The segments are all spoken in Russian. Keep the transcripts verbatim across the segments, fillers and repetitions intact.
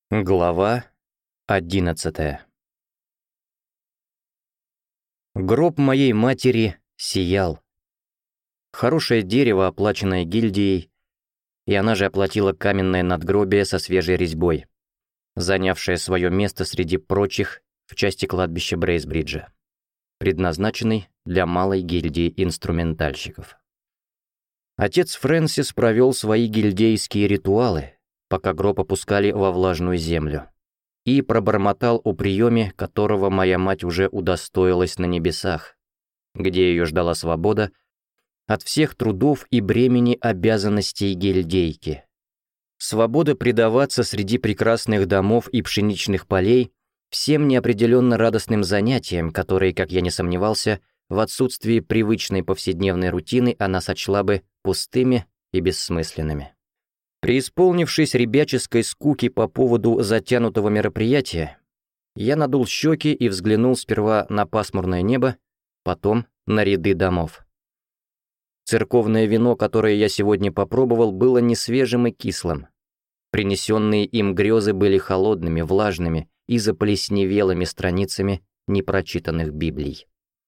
Глава одиннадцатая. Гроб моей матери сиял. Хорошее дерево, оплаченное гильдией, и она же оплатила каменное надгробие со свежей резьбой, занявшее свое место среди прочих в части кладбища Брейсбриджа, предназначенной для малой гильдии инструментальщиков. Отец Фрэнсис провел свои гильдейские ритуалы, пока гроб опускали во влажную землю, и пробормотал о приеме, которого моя мать уже удостоилась на небесах, где ее ждала свобода от всех трудов и бремени обязанностей гильдейки. Свобода предаваться среди прекрасных домов и пшеничных полей всем неопределенно радостным занятиям, которые, как я не сомневался, в отсутствии привычной повседневной рутины она сочла бы пустыми и бессмысленными. Преисполнившись ребяческой скуки по поводу затянутого мероприятия, я надул щеки и взглянул сперва на пасмурное небо, потом на ряды домов. Церковное вино, которое я сегодня попробовал, было не свежим и кислым. Принесенные им грезы были холодными, влажными и заплесневелыми страницами непрочитанных Библий.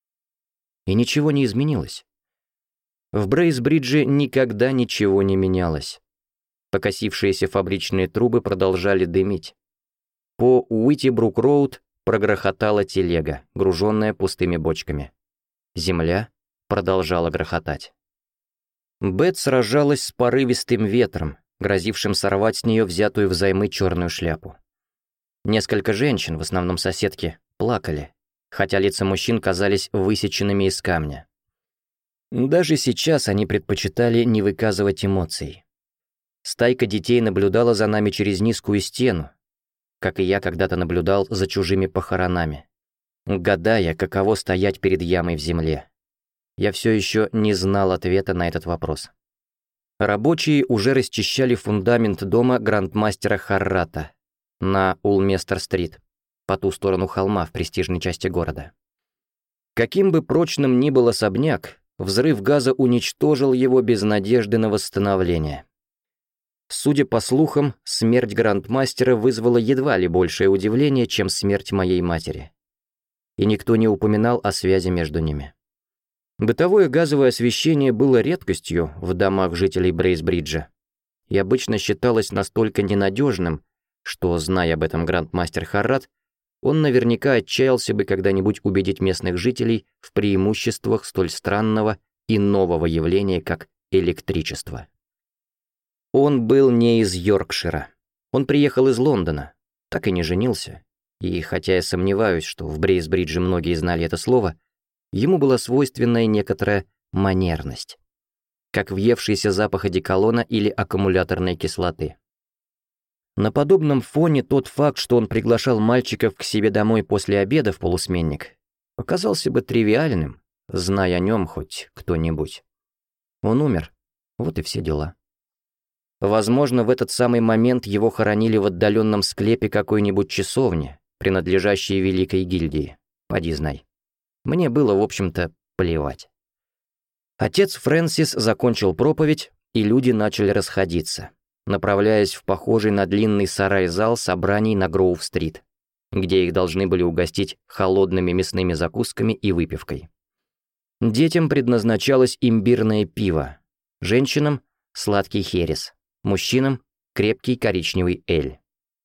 И ничего не изменилось. В Брейсбридже никогда ничего не менялось. Покосившиеся фабричные трубы продолжали дымить. По Уитибрук-роуд прогрохотала телега, груженная пустыми бочками. Земля продолжала грохотать. Бет сражалась с порывистым ветром, грозившим сорвать с нее взятую взаймы черную шляпу. Несколько женщин, в основном соседки, плакали, хотя лица мужчин казались высеченными из камня. Даже сейчас они предпочитали не выказывать эмоций. Стайка детей наблюдала за нами через низкую стену, как и я когда-то наблюдал за чужими похоронами, гадая, каково стоять перед ямой в земле. Я все еще не знал ответа на этот вопрос. Рабочие уже расчищали фундамент дома грандмастера Харрата на Улместер-стрит, по ту сторону холма в престижной части города. Каким бы прочным ни был особняк, взрыв газа уничтожил его без надежды на восстановление. Судя по слухам, смерть грандмастера вызвала едва ли большее удивление, чем смерть моей матери. И никто не упоминал о связи между ними. Бытовое газовое освещение было редкостью в домах жителей Брейсбриджа и обычно считалось настолько ненадежным, что, зная об этом грандмастер Харрат, он наверняка отчаялся бы когда-нибудь убедить местных жителей в преимуществах столь странного и нового явления, как электричество. Он был не из Йоркшира. Он приехал из Лондона, так и не женился. И хотя я сомневаюсь, что в Брейсбридже многие знали это слово, ему была свойственная некоторая манерность, как въевшийся запах одеколона или аккумуляторной кислоты. На подобном фоне тот факт, что он приглашал мальчиков к себе домой после обеда в полусменник, показался бы тривиальным, зная о нем хоть кто-нибудь. Он умер, вот и все дела. Возможно, в этот самый момент его хоронили в отдаленном склепе какой-нибудь часовни, принадлежащей Великой гильдии. Поди знай. Мне было, в общем-то, плевать. Отец Фрэнсис закончил проповедь, и люди начали расходиться, направляясь в похожий на длинный сарай-зал собраний на Гроув-стрит, где их должны были угостить холодными мясными закусками и выпивкой. Детям предназначалось имбирное пиво, женщинам — сладкий херес, мужчинам — крепкий коричневый эль.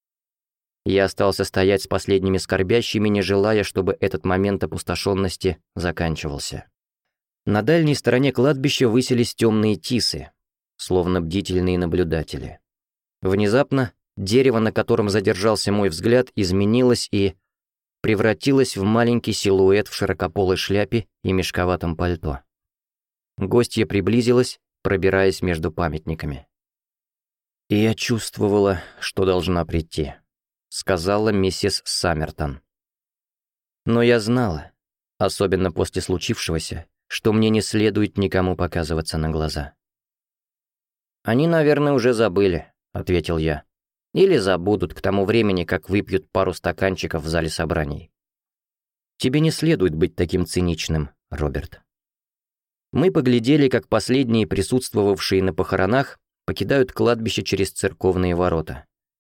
Я остался стоять с последними скорбящими, не желая, чтобы этот момент опустошенности заканчивался. На дальней стороне кладбища высились темные тисы, словно бдительные наблюдатели. Внезапно дерево, на котором задержался мой взгляд, изменилось и превратилось в маленький силуэт в широкополой шляпе и мешковатом пальто. Гостья приблизилась, пробираясь между памятниками. «И я чувствовала, что должна прийти», — сказала миссис Саммертон. Но я знала, особенно после случившегося, что мне не следует никому показываться на глаза. «Они, наверное, уже забыли», — ответил я. «Или забудут к тому времени, как выпьют пару стаканчиков в зале собраний». «Тебе не следует быть таким циничным, Роберт». Мы поглядели, как последние присутствовавшие на похоронах покидают кладбище через церковные ворота.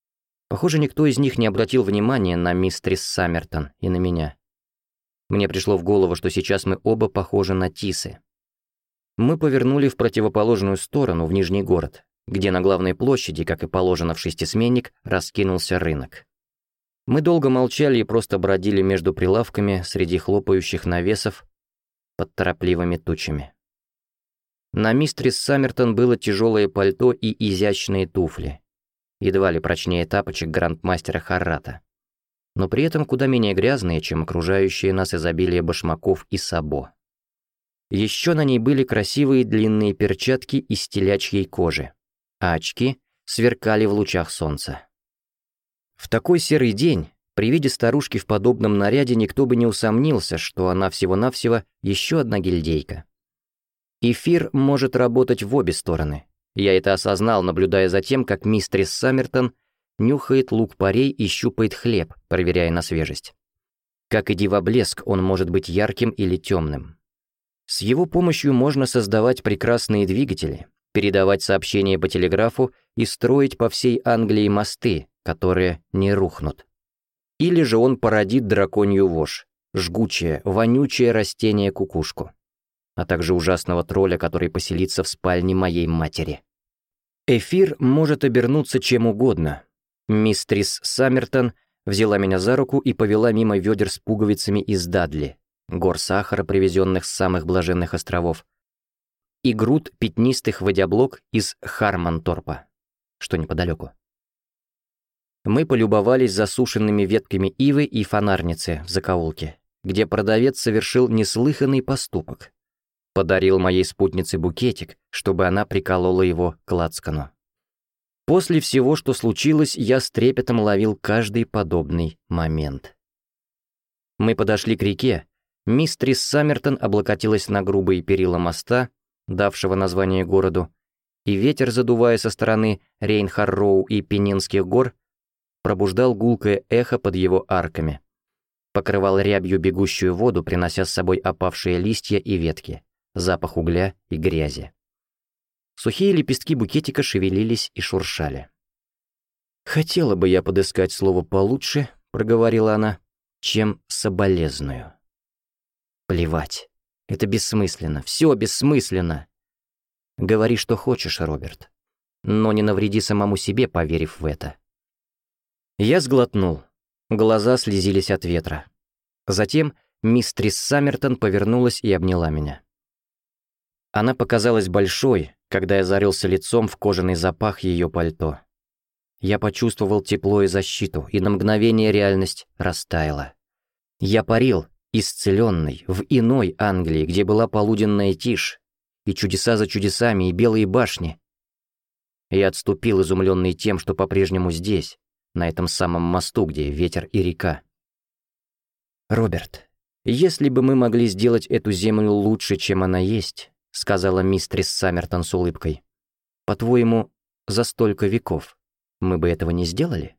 Похоже, никто из них не обратил внимания на мистерис Саммертон и на меня. Мне пришло в голову, что сейчас мы оба похожи на тисы. Мы повернули в противоположную сторону, в Нижний город, где на главной площади, как и положено в шестисменник, раскинулся рынок. Мы долго молчали и просто бродили между прилавками среди хлопающих навесов под торопливыми тучами. На мистерис Саммертон было тяжелое пальто и изящные туфли, едва ли прочнее тапочек грандмастера Харрата, но при этом куда менее грязные, чем окружающие нас изобилие башмаков и сабо. Еще на ней были красивые длинные перчатки из телячьей кожи, а очки сверкали в лучах солнца. В такой серый день, при виде старушки в подобном наряде, никто бы не усомнился, что она всего-навсего еще одна гильдейка. Эфир может работать в обе стороны. Я это осознал, наблюдая за тем, как мистерис Саммертон нюхает лук-порей и щупает хлеб, проверяя на свежесть. Как и дивоблеск, он может быть ярким или темным. С его помощью можно создавать прекрасные двигатели, передавать сообщения по телеграфу и строить по всей Англии мосты, которые не рухнут. Или же он породит драконью вошь, жгучее, вонючее растение-кукушку, а также ужасного тролля, который поселится в спальне моей матери. Эфир может обернуться чем угодно. Мистерис Саммертон взяла меня за руку и повела мимо ведер с пуговицами из Дадли, гор сахара, привезенных с самых блаженных островов, и груд пятнистых водяблок из Хармонторпа, что неподалеку. Мы полюбовались засушенными ветками ивы и фонарницы в закоулке, где продавец совершил неслыханный поступок. Подарил моей спутнице букетик, чтобы она приколола его к лацкану. После всего, что случилось, я с трепетом ловил каждый подобный момент. Мы подошли к реке. Мистерис Саммертон облокотилась на грубые перила моста, давшего название городу, и ветер, задувая со стороны Рейнхарроу и Пенинских гор, пробуждал гулкое эхо под его арками, покрывал рябью бегущую воду, принося с собой опавшие листья и ветки, запах угля и грязи. Сухие лепестки букетика шевелились и шуршали. «Хотела бы я подыскать слово получше», — проговорила она, — «чем соболезную». «Плевать. Это бессмысленно. Все бессмысленно. Говори, что хочешь, Роберт. Но не навреди самому себе, поверив в это». Я сглотнул. Глаза слезились от ветра. Затем мистерис Саммертон повернулась и обняла меня. Она показалась большой, когда я зарылся лицом в кожаный запах ее пальто. Я почувствовал тепло и защиту, и на мгновение реальность растаяла. Я парил, исцеленный, в иной Англии, где была полуденная тишь, и чудеса за чудесами, и белые башни. Я отступил, изумленный тем, что по-прежнему здесь, на этом самом мосту, где ветер и река. «Роберт, если бы мы могли сделать эту землю лучше, чем она есть», — сказала мистерис Саммертон с улыбкой, — «по-твоему, за столько веков мы бы этого не сделали?»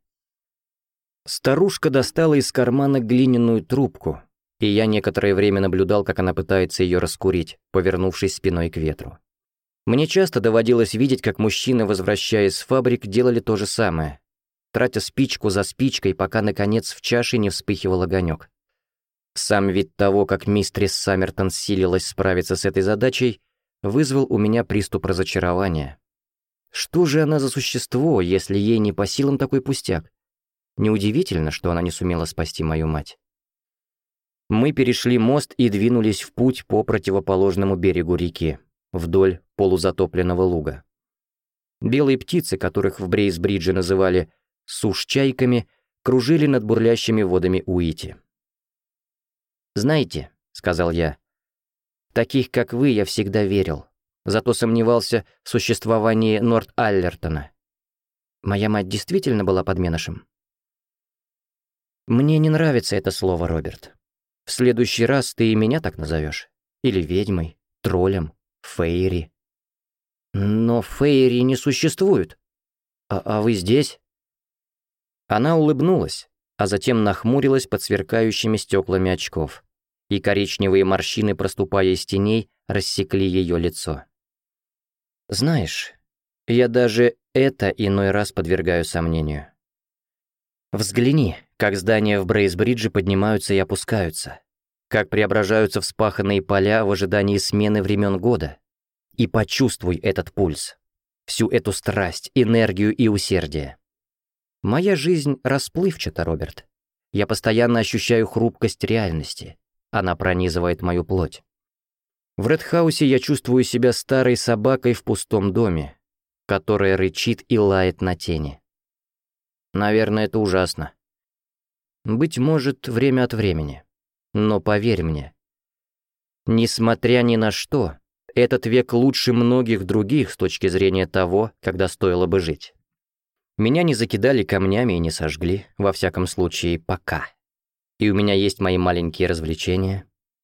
Старушка достала из кармана глиняную трубку, и я некоторое время наблюдал, как она пытается ее раскурить, повернувшись спиной к ветру. Мне часто доводилось видеть, как мужчины, возвращаясь с фабрик, делали то же самое, тратя спичку за спичкой, пока, наконец, в чаше не вспыхивал огонек. Сам вид того, как мистерис Саммертон силилась справиться с этой задачей, вызвал у меня приступ разочарования. Что же она за существо, если ей не по силам такой пустяк? Неудивительно, что она не сумела спасти мою мать. Мы перешли мост и двинулись в путь по противоположному берегу реки, вдоль полузатопленного луга. Белые птицы, которых в Брейсбридже называли сушчайками, кружили над бурлящими водами Уити. «Знаете», — сказал я, — «таких, как вы, я всегда верил, зато сомневался в существовании Норт-Аллертона. Моя мать действительно была подменышем?» «Мне не нравится это слово, Роберт. В следующий раз ты и меня так назовешь. Или ведьмой, троллем, фейри». «Но фейри не существуют. А, а вы здесь?» Она улыбнулась, а затем нахмурилась под сверкающими стеклами очков, и коричневые морщины, проступая из теней, рассекли ее лицо. «Знаешь, я даже это иной раз подвергаю сомнению. Взгляни, как здания в Брейсбридже поднимаются и опускаются, как преображаются вспаханные поля в ожидании смены времен года. И почувствуй этот пульс, всю эту страсть, энергию и усердие. Моя жизнь расплывчата, Роберт. Я постоянно ощущаю хрупкость реальности. Она пронизывает мою плоть. В Редхаусе я чувствую себя старой собакой в пустом доме, которая рычит и лает на тени. Наверное, это ужасно. Быть может, время от времени. Но поверь мне, несмотря ни на что, этот век лучше многих других с точки зрения того, когда стоило бы жить. Меня не закидали камнями и не сожгли, во всяком случае, пока. И у меня есть мои маленькие развлечения.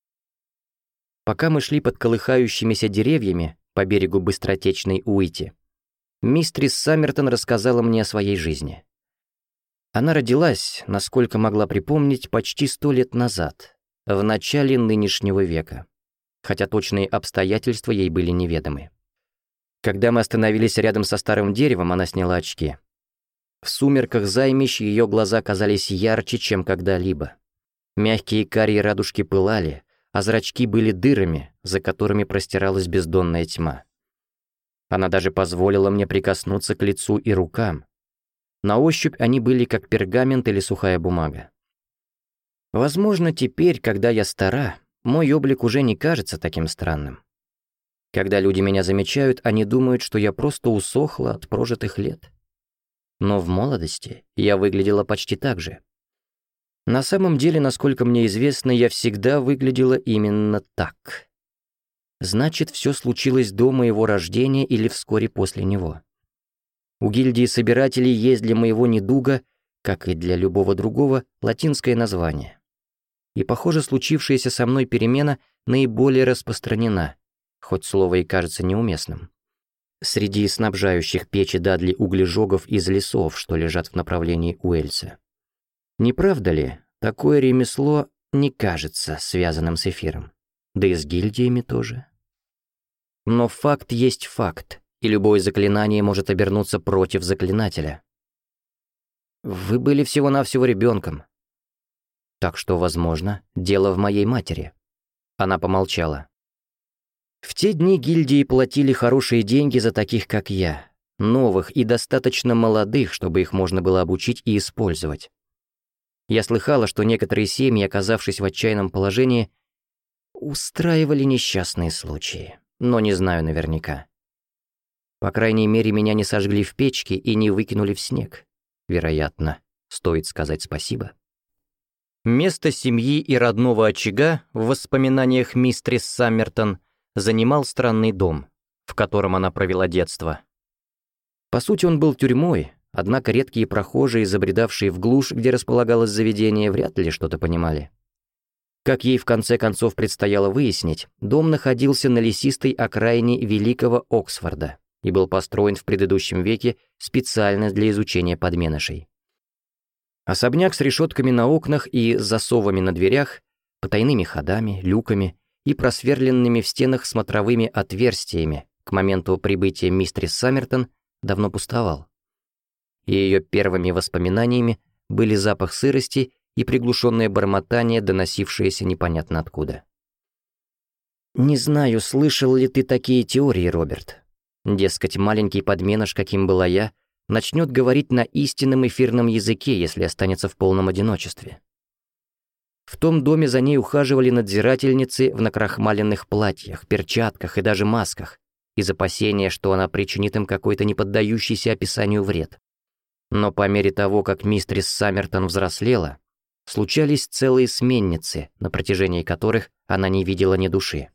Пока мы шли под колыхающимися деревьями по берегу быстротечной Уити, мистрис Саммертон рассказала мне о своей жизни. Она родилась, насколько могла припомнить, почти сто лет назад, в начале нынешнего века, хотя точные обстоятельства ей были неведомы. Когда мы остановились рядом со старым деревом, она сняла очки. В сумерках займищ ее глаза казались ярче, чем когда-либо. Мягкие карие радужки пылали, а зрачки были дырами, за которыми простиралась бездонная тьма. Она даже позволила мне прикоснуться к лицу и рукам. На ощупь они были как пергамент или сухая бумага. Возможно, теперь, когда я стара, мой облик уже не кажется таким странным. Когда люди меня замечают, они думают, что я просто усохла от прожитых лет. Но в молодости я выглядела почти так же. На самом деле, насколько мне известно, я всегда выглядела именно так. Значит, все случилось до моего рождения или вскоре после него. У гильдии собирателей есть для моего недуга, как и для любого другого, латинское название. И, похоже, случившаяся со мной перемена наиболее распространена, хоть слово и кажется неуместным, среди снабжающих печи Дадли углежогов из лесов, что лежат в направлении Уэльса. Не правда ли, такое ремесло не кажется связанным с эфиром? Да и с гильдиями тоже. Но факт есть факт, и любое заклинание может обернуться против заклинателя. Вы были всего-навсего ребенком. Так что, возможно, дело в моей матери. Она помолчала. В те дни гильдии платили хорошие деньги за таких, как я, новых и достаточно молодых, чтобы их можно было обучить и использовать. Я слыхала, что некоторые семьи, оказавшись в отчаянном положении, устраивали несчастные случаи, но не знаю наверняка. По крайней мере, меня не сожгли в печке и не выкинули в снег. Вероятно, стоит сказать спасибо. Место семьи и родного очага в воспоминаниях мистрис Саммертон занимал странный дом, в котором она провела детство. По сути, он был тюрьмой, однако редкие прохожие, забредавшие в глушь, где располагалось заведение, вряд ли что-то понимали. Как ей в конце концов предстояло выяснить, дом находился на лесистой окраине великого Оксфорда и был построен в предыдущем веке специально для изучения подменышей. Особняк с решетками на окнах и засовами на дверях, потайными ходами, люками и просверленными в стенах смотровыми отверстиями к моменту прибытия мистрис Саммертон давно пустовал. И ее первыми воспоминаниями были запах сырости и приглушенное бормотание, доносившееся непонятно откуда. «Не знаю, слышал ли ты такие теории, Роберт. Дескать, маленький подменыш, каким была я, начнет говорить на истинном эфирном языке, если останется в полном одиночестве. В том доме за ней ухаживали надзирательницы в накрахмаленных платьях, перчатках и даже масках, из опасения, что она причинит им какой-то неподдающийся описанию вред. Но по мере того, как мистрис Саммертон взрослела, случались целые сменницы, на протяжении которых она не видела ни души.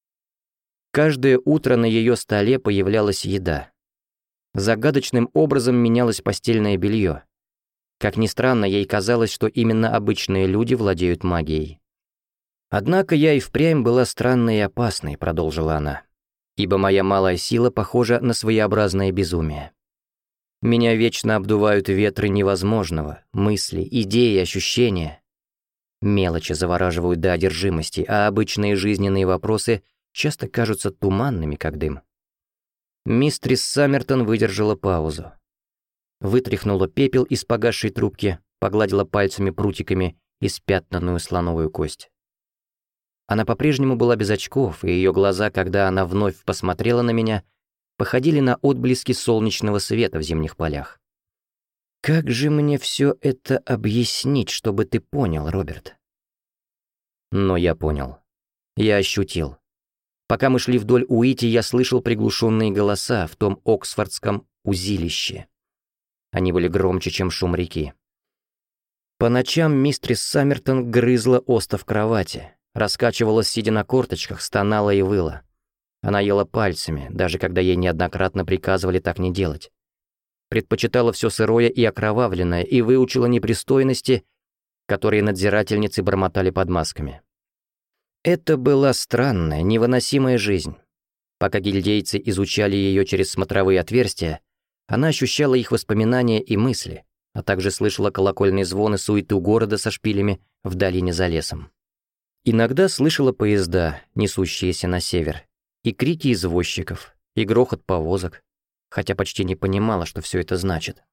Каждое утро на ее столе появлялась еда. Загадочным образом менялось постельное белье. Как ни странно, ей казалось, что именно обычные люди владеют магией. «Однако я и впрямь была странной и опасной», — продолжила она, «ибо моя малая сила похожа на своеобразное безумие. Меня вечно обдувают ветры невозможного, мысли, идеи, ощущения. Мелочи завораживают до одержимости, а обычные жизненные вопросы часто кажутся туманными, как дым». Мистрис Саммертон выдержала паузу. Вытряхнула пепел из погасшей трубки, погладила пальцами прутиками испятнанную слоновую кость. Она по-прежнему была без очков, и ее глаза, когда она вновь посмотрела на меня, походили на отблески солнечного света в зимних полях. «Как же мне все это объяснить, чтобы ты понял, Роберт?» Но я понял. Я ощутил. Пока мы шли вдоль Уити, я слышал приглушенные голоса в том оксфордском узилище. Они были громче, чем шум реки. По ночам мистерис Саммертон грызла остов кровати, раскачивалась, сидя на корточках, стонала и выла. Она ела пальцами, даже когда ей неоднократно приказывали так не делать. Предпочитала все сырое и окровавленное и выучила непристойности, которые надзирательницы бормотали под масками. Это была странная, невыносимая жизнь. Пока гильдейцы изучали ее через смотровые отверстия, она ощущала их воспоминания и мысли, а также слышала колокольный звон и суету города со шпилями в долине за лесом. Иногда слышала поезда, несущиеся на север, и крики извозчиков, и грохот повозок, хотя почти не понимала, что все это значит.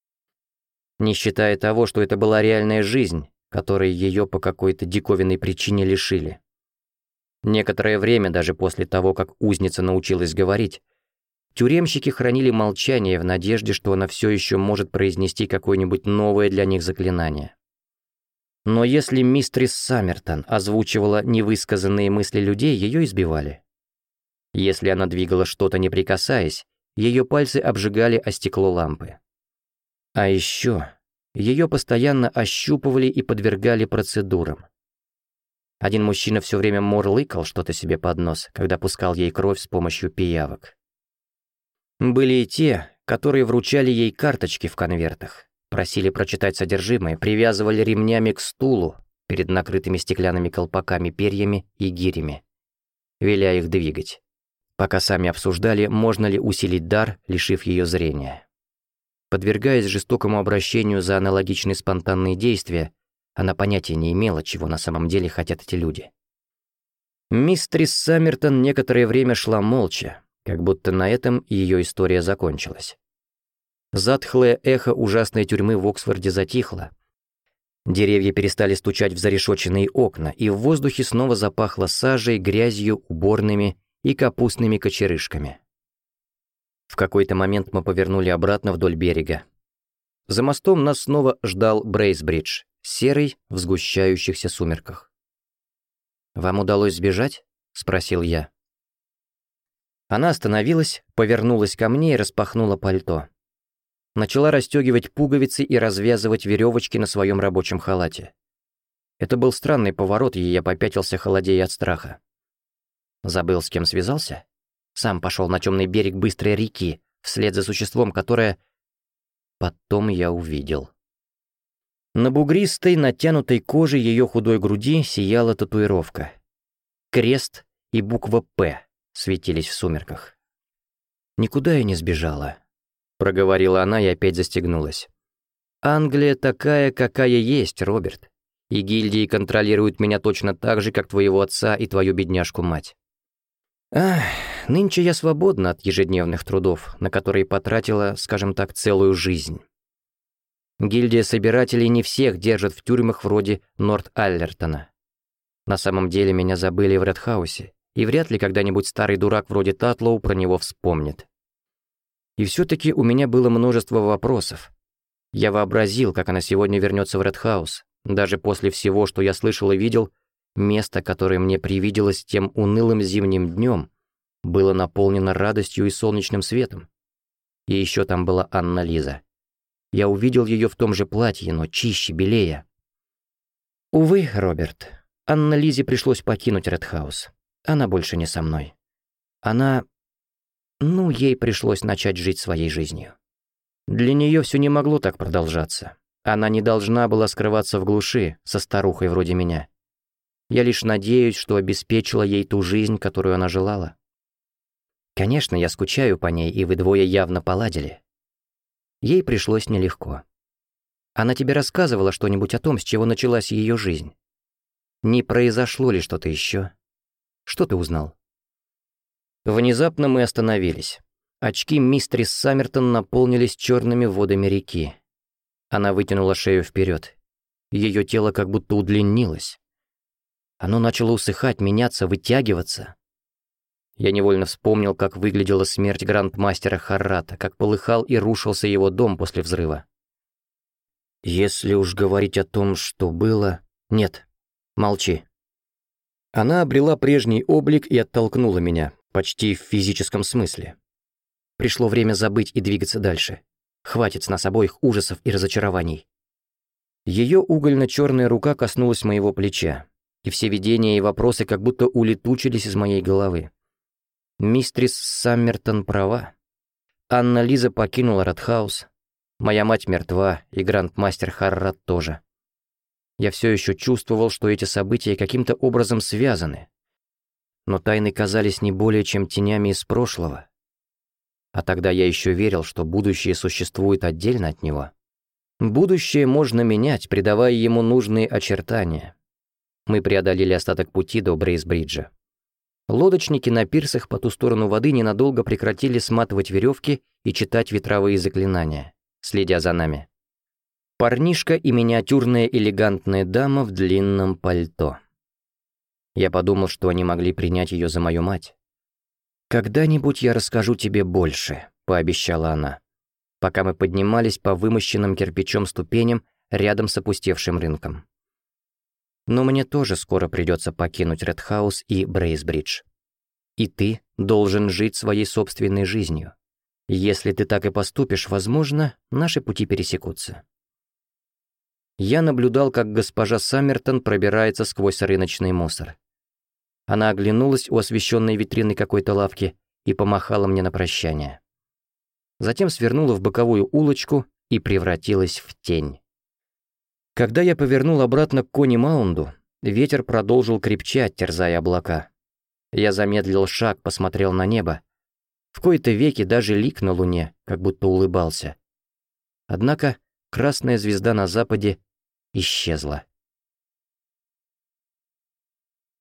Не считая того, что это была реальная жизнь, которой ее по какой-то диковинной причине лишили. Некоторое время, даже после того, как узница научилась говорить, тюремщики хранили молчание в надежде, что она все еще может произнести какое-нибудь новое для них заклинание. Но если мистерис Саммертон озвучивала невысказанные мысли людей, ее избивали. Если она двигала что-то не прикасаясь, ее пальцы обжигали о стекло лампы. А еще ее постоянно ощупывали и подвергали процедурам. Один мужчина все время мурлыкал что-то себе под нос, когда пускал ей кровь с помощью пиявок. Были и те, которые вручали ей карточки в конвертах, просили прочитать содержимое, привязывали ремнями к стулу перед накрытыми стеклянными колпаками, перьями и гирями, веля их двигать, пока сами обсуждали, можно ли усилить дар, лишив ее зрения. Подвергаясь жестокому обращению за аналогичные спонтанные действия, она понятия не имела, чего на самом деле хотят эти люди. Мистерис Саммертон некоторое время шла молча, как будто на этом ее история закончилась. Затхлое эхо ужасной тюрьмы в Оксфорде затихло. Деревья перестали стучать в зарешоченные окна, и в воздухе снова запахло сажей, грязью, уборными и капустными кочерышками. В какой-то момент мы повернули обратно вдоль берега. За мостом нас снова ждал Брейсбридж, серый в сгущающихся сумерках. «Вам удалось сбежать?» — спросил я. Она остановилась, повернулась ко мне и распахнула пальто. Начала расстегивать пуговицы и развязывать веревочки на своем рабочем халате. Это был странный поворот, и я попятился, холодея от страха. Забыл, с кем связался? Сам пошел на темный берег быстрой реки, вслед за существом, которое... Потом я увидел. На бугристой, натянутой коже ее худой груди сияла татуировка. Крест и буква «П» светились в сумерках. «Никуда я не сбежала», — проговорила она и опять застегнулась. «Англия такая, какая есть, Роберт, и гильдии контролируют меня точно так же, как твоего отца и твою бедняжку-мать. Ах, нынче я свободна от ежедневных трудов, на которые потратила, скажем так, целую жизнь. Гильдия собирателей не всех держит в тюрьмах вроде Норт-Аллертона. На самом деле меня забыли в Редхаусе, и вряд ли когда-нибудь старый дурак вроде Татлоу про него вспомнит. И все-таки у меня было множество вопросов. Я вообразил, как она сегодня вернется в Редхаус. Даже после всего, что я слышал и видел, место, которое мне привиделось тем унылым зимним днем, было наполнено радостью и солнечным светом. И еще там была Анна-Лиза. Я увидел ее в том же платье, но чище, белее. Увы, Роберт, Анна-Лизе пришлось покинуть Редхаус. Она больше не со мной. Она... Ну, ей пришлось начать жить своей жизнью. Для нее все не могло так продолжаться. Она не должна была скрываться в глуши со старухой вроде меня. Я лишь надеюсь, что обеспечила ей ту жизнь, которую она желала. Конечно, я скучаю по ней, и вы двое явно поладили. Ей пришлось нелегко. Она тебе рассказывала что-нибудь о том, с чего началась ее жизнь? Не произошло ли что-то еще? Что ты узнал? Внезапно мы остановились. Очки мистерис Саммертон наполнились черными водами реки. Она вытянула шею вперед. Ее тело как будто удлинилось. Оно начало усыхать, меняться, вытягиваться. Я невольно вспомнил, как выглядела смерть грандмастера Харрата, как полыхал и рушился его дом после взрыва. Если уж говорить о том, что было... Нет, молчи. Она обрела прежний облик и оттолкнула меня, почти в физическом смысле. Пришло время забыть и двигаться дальше. Хватит с нас обоих ужасов и разочарований. Ее угольно-черная рука коснулась моего плеча, и все видения и вопросы как будто улетучились из моей головы. Мистрис Саммертон права. Анна-Лиза покинула Ратхаус. Моя мать мертва, и грандмастер Харрат тоже. Я все еще чувствовал, что эти события каким-то образом связаны. Но тайны казались не более чем тенями из прошлого. А тогда я еще верил, что будущее существует отдельно от него. Будущее можно менять, придавая ему нужные очертания. Мы преодолели остаток пути до Брейсбриджа. Лодочники на пирсах по ту сторону воды ненадолго прекратили сматывать веревки и читать ветровые заклинания, следя за нами. Парнишка и миниатюрная элегантная дама в длинном пальто. Я подумал, что они могли принять ее за мою мать. «Когда-нибудь я расскажу тебе больше», — пообещала она, пока мы поднимались по вымощенным кирпичом ступеням рядом с опустевшим рынком. «Но мне тоже скоро придется покинуть Редхаус и Брейсбридж. И ты должен жить своей собственной жизнью. Если ты так и поступишь, возможно, наши пути пересекутся». Я наблюдал, как госпожа Саммертон пробирается сквозь рыночный мусор. Она оглянулась у освещенной витрины какой-то лавки и помахала мне на прощание. Затем свернула в боковую улочку и превратилась в тень. Когда я повернул обратно к Кони-Маунду, ветер продолжил крепчать, терзая облака. Я замедлил шаг, посмотрел на небо. В кои-то веки даже лик на луне, как будто улыбался. Однако красная звезда на западе исчезла.